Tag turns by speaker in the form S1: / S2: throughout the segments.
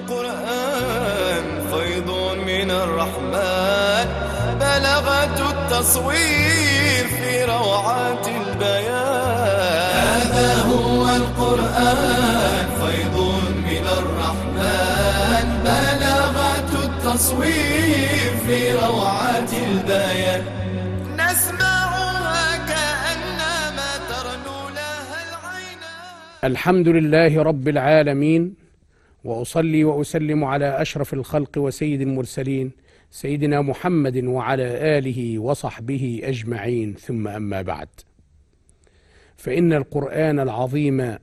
S1: القرآن فيض من الرحمن، بلغة التصوير في روعات البيان. هذا هو القرآن فيض من الرحمن، بلغة التصوير في روعات البيان. نسمعها كأنما ترنو لها العينان.
S2: الحمد لله رب العالمين، وأصلي وأسلم على أشرف الخلق وسيد المرسلين سيدنا محمد وعلى آله وصحبه أجمعين، ثم أما بعد، فإن القرآن العظيم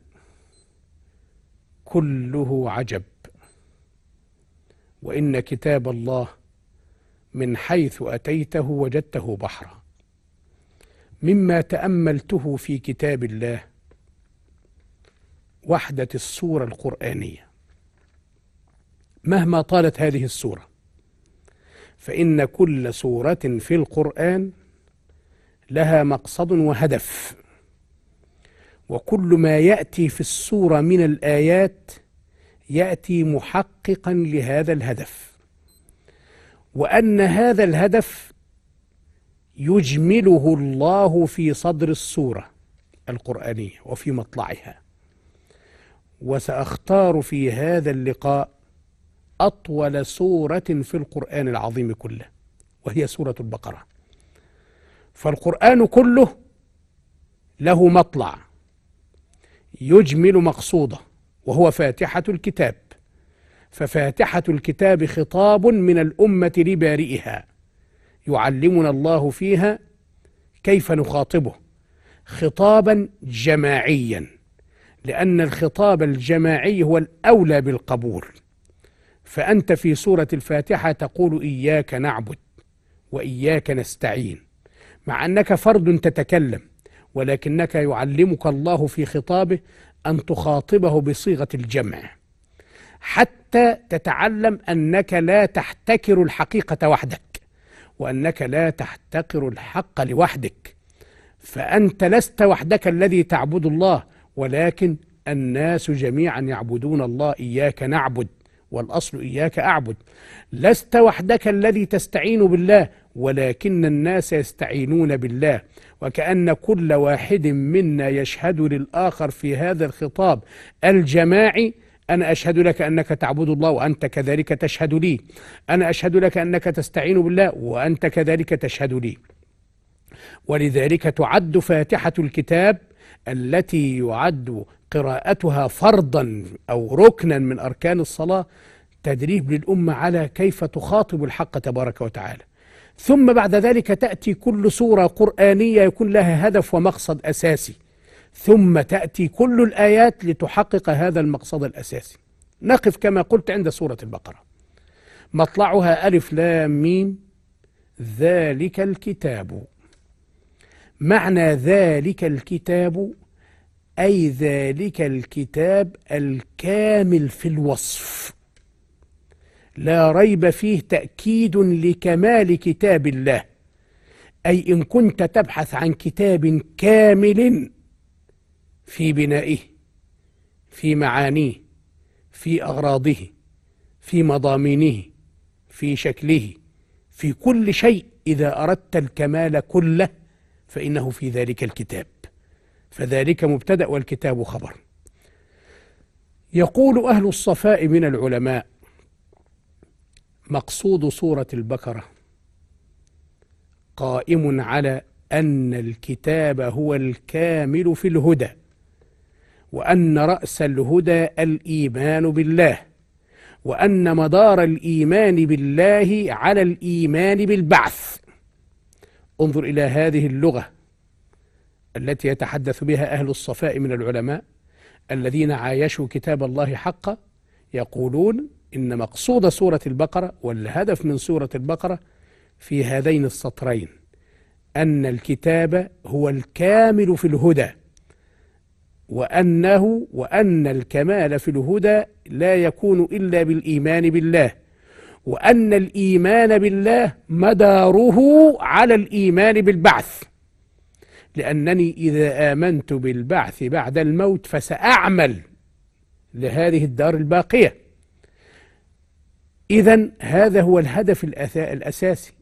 S2: كله عجب، وإن كتاب الله من حيث أتيته وجدته بحرا. مما تأملته في كتاب الله وحدة السورة القرآنية، مهما طالت هذه السورة، فإن كل سورة في القرآن لها مقصد وهدف، وكل ما يأتي في السورة من الآيات يأتي محققا لهذا الهدف، وأن هذا الهدف يجمله الله في صدر السورة القرآنية وفي مطلعها. وسأختار في هذا اللقاء أطول سورة في القرآن العظيم كله، وهي سورة البقرة. فالقرآن كله له مطلع يجمل مقصوده، وهو فاتحة الكتاب. ففاتحة الكتاب خطاب من الأمة لبارئها، يعلمنا الله فيها كيف نخاطبه خطابا جماعيا، لأن الخطاب الجماعي هو الأولى بالقبول. فأنت في سورة الفاتحة تقول إياك نعبد وإياك نستعين، مع أنك فرد تتكلم، ولكنك يعلمك الله في خطابه أن تخاطبه بصيغة الجمع، حتى تتعلم أنك لا تحتكر الحقيقة وحدك، وأنك لا تحتقر الحق لوحدك. فأنت لست وحدك الذي تعبد الله، ولكن الناس جميعا يعبدون الله. إياك نعبد، والأصل إياك أعبد. لست وحدك الذي تستعين بالله، ولكن الناس يستعينون بالله. وكأن كل واحد منا يشهد للآخر في هذا الخطاب الجماعي: أنا أشهد لك أنك تعبد الله وأنت كذلك تشهد لي، أنا أشهد لك أنك تستعين بالله وأنت كذلك تشهد لي. ولذلك تعد فاتحة الكتاب التي يعد قراءتها فرضا أو ركنا من أركان الصلاة تدريب للأمة على كيف تخاطب الحق تبارك وتعالى. ثم بعد ذلك تأتي كل سورة قرآنية يكون لها هدف ومقصد أساسي، ثم تأتي كل الآيات لتحقق هذا المقصد الأساسي. نقف كما قلت عند سورة البقرة، مطلعها ألف لام ميم، ذلك الكتاب. معنى ذلك الكتاب أي ذلك الكتاب الكامل في الوصف، لا ريب فيه تأكيد لكمال كتاب الله. أي إن كنت تبحث عن كتاب كامل في بنائه، في معانيه، في أغراضه، في مضامينه، في شكله، في كل شيء، إذا أردت الكمال كله فإنه في ذلك الكتاب. فذلك مبتدأ والكتاب خبر. يقول أهل الصفاء من العلماء: مقصود سورة البقرة قائم على أن الكتاب هو الكامل في الهدى، وأن رأس الهدى الإيمان بالله، وأن مدار الإيمان بالله على الإيمان بالبعث. انظر إلى هذه اللغة التي يتحدث بها أهل الصفاء من العلماء الذين عايشوا كتاب الله حقا. يقولون إن مقصود سورة البقرة والهدف من سورة البقرة في هذين السطرين: أن الكتاب هو الكامل في الهدى، وأن الكمال في الهدى لا يكون إلا بالإيمان بالله، وأن الإيمان بالله مداره على الإيمان بالبعث، لأنني إذا آمنت بالبعث بعد الموت فسأعمل لهذه الدار الباقية. إذن هذا هو الهدف الأساسي.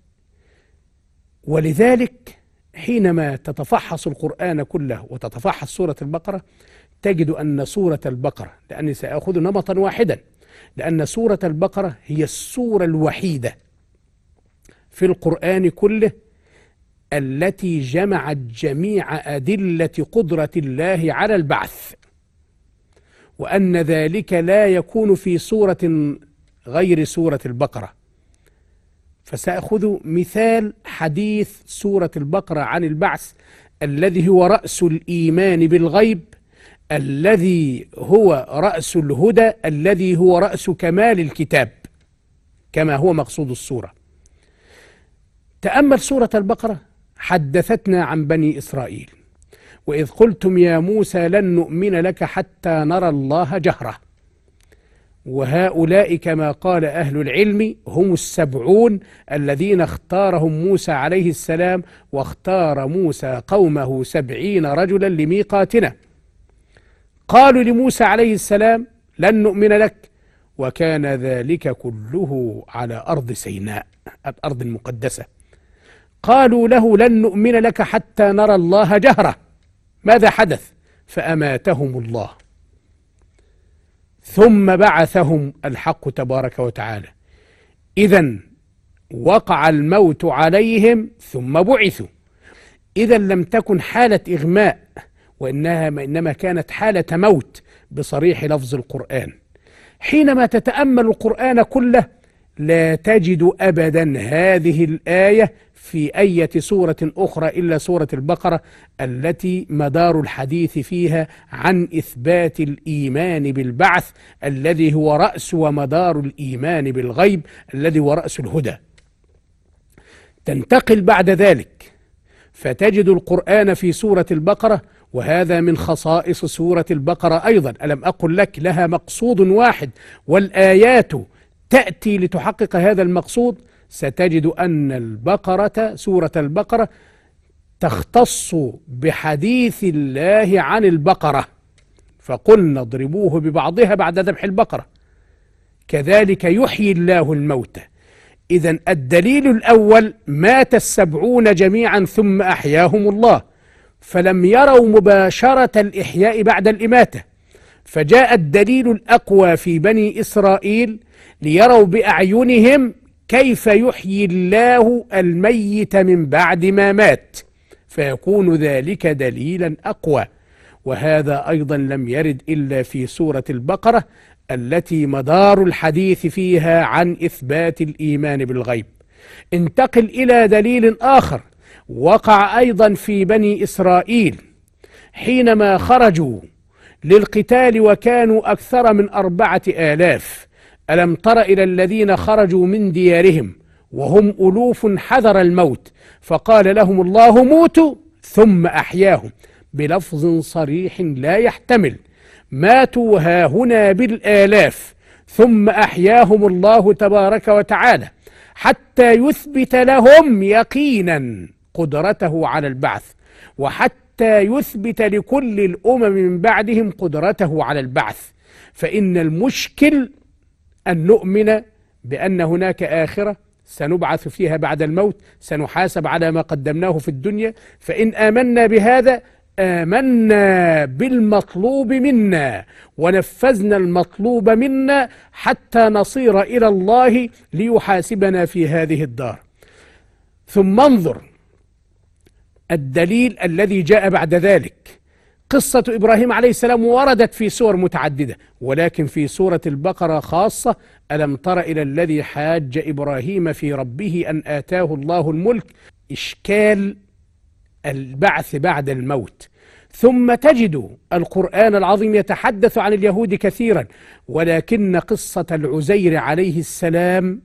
S2: ولذلك حينما تتفحص القرآن كله وتتفحص سورة البقرة تجد أن سورة البقرة، لأني سأخذ نمطا واحدا، لأن سورة البقرة هي السورة الوحيدة في القرآن كله التي جمعت جميع أدلة قدرة الله على البعث، وأن ذلك لا يكون في سورة غير سورة البقرة. فسأخذ مثال حديث سورة البقرة عن البعث الذي هو رأس الإيمان بالغيب، الذي هو رأس الهدى، الذي هو رأس كمال الكتاب كما هو مقصود السورة. تأمل سورة البقرة، حدثتنا عن بني إسرائيل وإذ قلتم يا موسى لن نؤمن لك حتى نرى الله جهرة. وهؤلاء كما قال أهل العلم هم 70 الذين اختارهم موسى عليه السلام، واختار موسى قومه 70 رجلا لميقاتنا. قالوا لموسى عليه السلام لن نؤمن لك، وكان ذلك كله على أرض سيناء الأرض المقدسة. قالوا له لن نؤمن لك حتى نرى الله جهرة. ماذا حدث؟ فأماتهم الله ثم بعثهم الحق تبارك وتعالى. إذن وقع الموت عليهم ثم بعثوا. إذن لم تكن حالة إغماء، وإنما كانت حالة موت بصريح لفظ القرآن. حينما تتأمل القرآن كله لا تجد أبدا هذه الآية في أي سورة أخرى إلا سورة البقرة التي مدار الحديث فيها عن إثبات الإيمان بالبعث الذي هو رأس ومدار الإيمان بالغيب الذي هو رأس الهدى. تنتقل بعد ذلك فتجد القرآن في سورة البقرة، وهذا من خصائص سورة البقرة أيضا. ألم أقل لك لها مقصود واحد والآيات تأتي لتحقق هذا المقصود؟ ستجد أن البقرة سورة البقرة تختص بحديث الله عن البقرة، فقلنا اضربوه ببعضها بعد ذبح البقرة. كذلك يحيي الله الموتى. إذن الدليل الأول مات 70 جميعا ثم أحياهم الله، فلم يروا مباشرة الإحياء بعد الإماتة. فجاء الدليل الأقوى في بني إسرائيل ليروا بأعينهم كيف يحيي الله الميت من بعد ما مات، فيكون ذلك دليلا أقوى. وهذا أيضا لم يرد إلا في سورة البقرة التي مدار الحديث فيها عن إثبات الإيمان بالغيب. انتقل إلى دليل آخر وقع أيضا في بني إسرائيل حينما خرجوا للقتال وكانوا أكثر من 4000. ألم تر إلى الذين خرجوا من ديارهم وهم ألوف حذر الموت فقال لهم الله موتوا ثم أحياهم، بلفظ صريح لا يحتمل. ماتوا هاهنا بالآلاف ثم أحياهم الله تبارك وتعالى حتى يثبت لهم يقينا قدرته على البعث، وحتى يثبت لكل الأمم من بعدهم قدرته على البعث. فإن المشكل أن نؤمن بأن هناك آخرة سنبعث فيها بعد الموت، سنحاسب على ما قدمناه في الدنيا. فإن آمنا بهذا آمنا بالمطلوب منا ونفذنا المطلوب منا حتى نصير إلى الله ليحاسبنا في هذه الدار. ثم انظر الدليل الذي جاء بعد ذلك. قصة إبراهيم عليه السلام وردت في سور متعددة، ولكن في سورة البقرة خاصة. ألم تر إلى الذي حاج إبراهيم في ربه أن آتاه الله الملك، إشكال البعث بعد الموت. ثم تجد القرآن العظيم يتحدث عن اليهود كثيرا، ولكن قصة العزير عليه السلام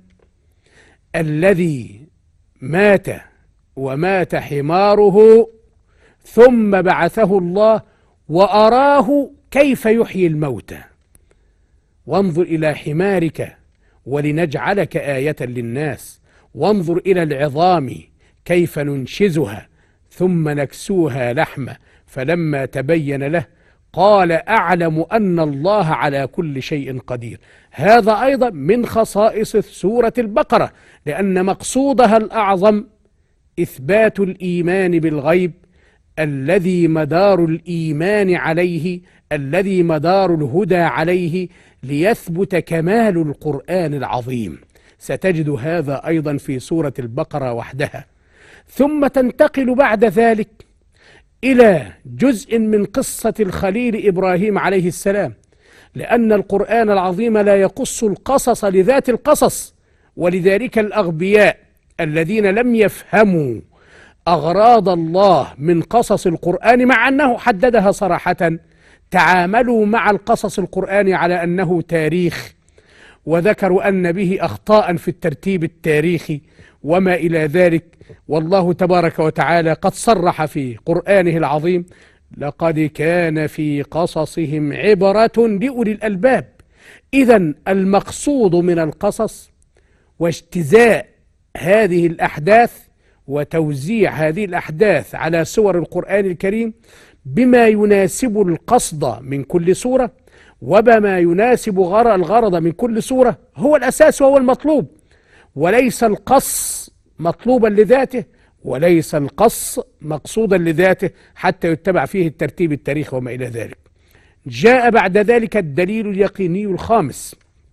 S2: الذي مات ومات حماره ثم بعثه الله وأراه كيف يحيي الموتى. وانظر إلى حمارك ولنجعلك آية للناس، وانظر إلى العظام كيف ننشزها ثم نكسوها لحمة، فلما تبين له قال أعلم أن الله على كل شيء قدير. هذا أيضا من خصائص سورة البقرة، لأن مقصودها الأعظم إثبات الإيمان بالغيب الذي مدار الإيمان عليه، الذي مدار الهدى عليه، ليثبت كمال القرآن العظيم. ستجد هذا أيضا في سورة البقرة وحدها. ثم تنتقل بعد ذلك إلى جزء من قصة الخليل إبراهيم عليه السلام، لأن القرآن العظيم لا يقص القصص لذات القصص، ولذلك الأغبياء الذين لم يفهموا أغراض الله من قصص القرآن، مع أنه حددها صراحة، تعاملوا مع القصص القرآني على أنه تاريخ، وذكروا أن به أخطاء في الترتيب التاريخي وما إلى ذلك. والله تبارك وتعالى قد صرح في قرآنه العظيم: لقد كان في قصصهم عبرة لأولي الألباب. إذن المقصود من القصص واجتزاء هذه الأحداث وتوزيع هذه الأحداث على سور القرآن الكريم بما يناسب القصد من كل سورة، وبما يناسب الغرض من كل سورة، هو الأساس وهو المطلوب، وليس القص مطلوبا لذاته، وليس القص مقصودا لذاته حتى يتبع فيه الترتيب التاريخي وما إلى ذلك. جاء بعد ذلك الدليل اليقيني الخامس: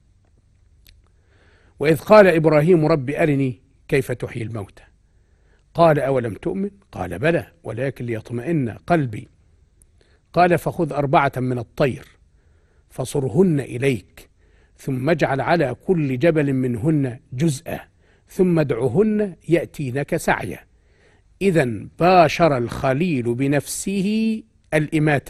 S2: وإذ قال إبراهيم رب أرني كيف تحيي الموتى، قال أولم تؤمن، قال بلى ولكن ليطمئن قلبي، قال فخذ 4 من الطير فصرهن إليك ثم اجعل على كل جبل منهن جزءا ثم ادعهن يأتينك سعيا. إذن باشر الخليل بنفسه الإماتة،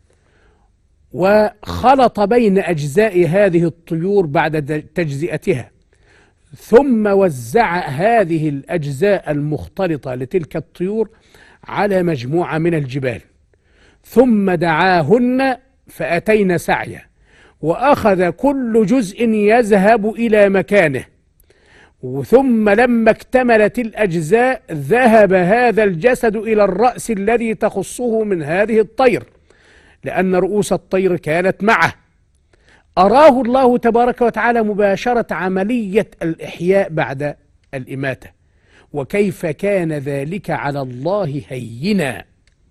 S2: وخلط بين أجزاء هذه الطيور بعد تجزئتها، ثم وزع هذه الأجزاء المختلطة لتلك الطيور على مجموعة من الجبال، ثم دعاهن فأتين سعيا، وأخذ كل جزء يذهب إلى مكانه، ثم لما اكتملت الأجزاء ذهب هذا الجسد إلى الرأس الذي تخصه من هذه الطير، لأن رؤوس الطير كانت معه. أراه الله تبارك وتعالى مباشرة عملية الإحياء بعد الإماتة، وكيف كان ذلك على الله هينا،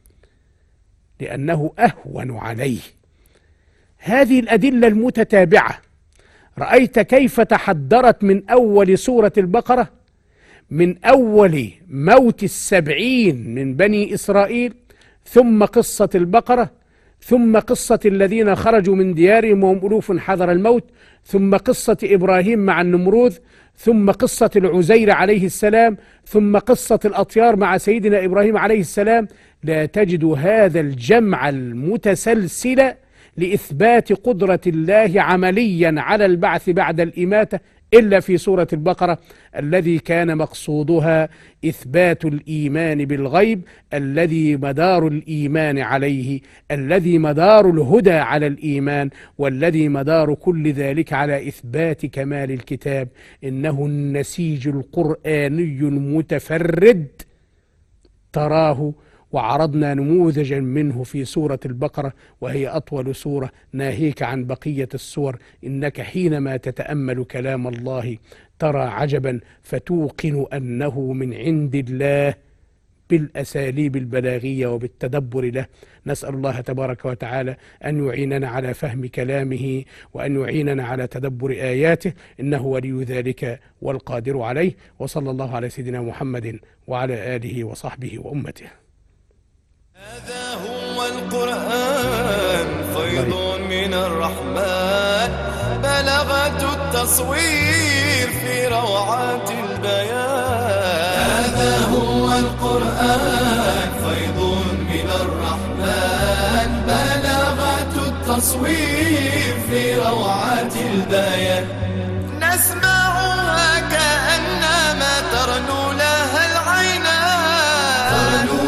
S2: لأنه أهون عليه. هذه الأدلة المتتابعة رأيت كيف تحدرت من أول سورة البقرة، من أول موت 70 من بني إسرائيل، ثم قصة البقرة، ثم قصة الذين خرجوا من ديارهم وهم ألوف حذر الموت، ثم قصة إبراهيم مع النمروذ، ثم قصة العزير عليه السلام، ثم قصة الأطيار مع سيدنا إبراهيم عليه السلام. لا تجد هذا الجمع المتسلسل لإثبات قدرة الله عمليا على البعث بعد الإماتة إلا في سورة البقرة، الذي كان مقصودها إثبات الإيمان بالغيب الذي مدار الإيمان عليه، الذي مدار الهدى على الإيمان، والذي مدار كل ذلك على إثبات كمال الكتاب. إنه النسيج القرآني المتفرد تراه، وعرضنا نموذجا منه في سورة البقرة، وهي أطول سورة، ناهيك عن بقية السور. إنك حينما تتأمل كلام الله ترى عجبا، فتوقن أنه من عند الله بالأساليب البلاغية وبالتدبر له. نسأل الله تبارك وتعالى أن يعيننا على فهم كلامه، وأن يعيننا على تدبر آياته، إنه ولي ذلك والقادر عليه. وصلى الله على سيدنا محمد وعلى آله وصحبه وأمته.
S1: هذا هو القرآن، فيض من الرحمن، بلغة التصوير في روعات البيان. هذا هو القرآن، فيض من الرحمن، بلغة التصوير في روعات البيان. نسمعها كأنما ترنو لها العينان،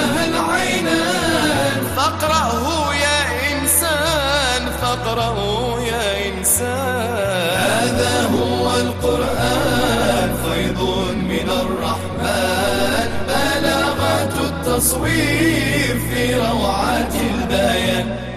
S1: فاقرأه يا إنسان، فاقرأه يا إنسان. هذا هو القرآن، فيض من الرحمن، بلغة التصوير في روعات البيان.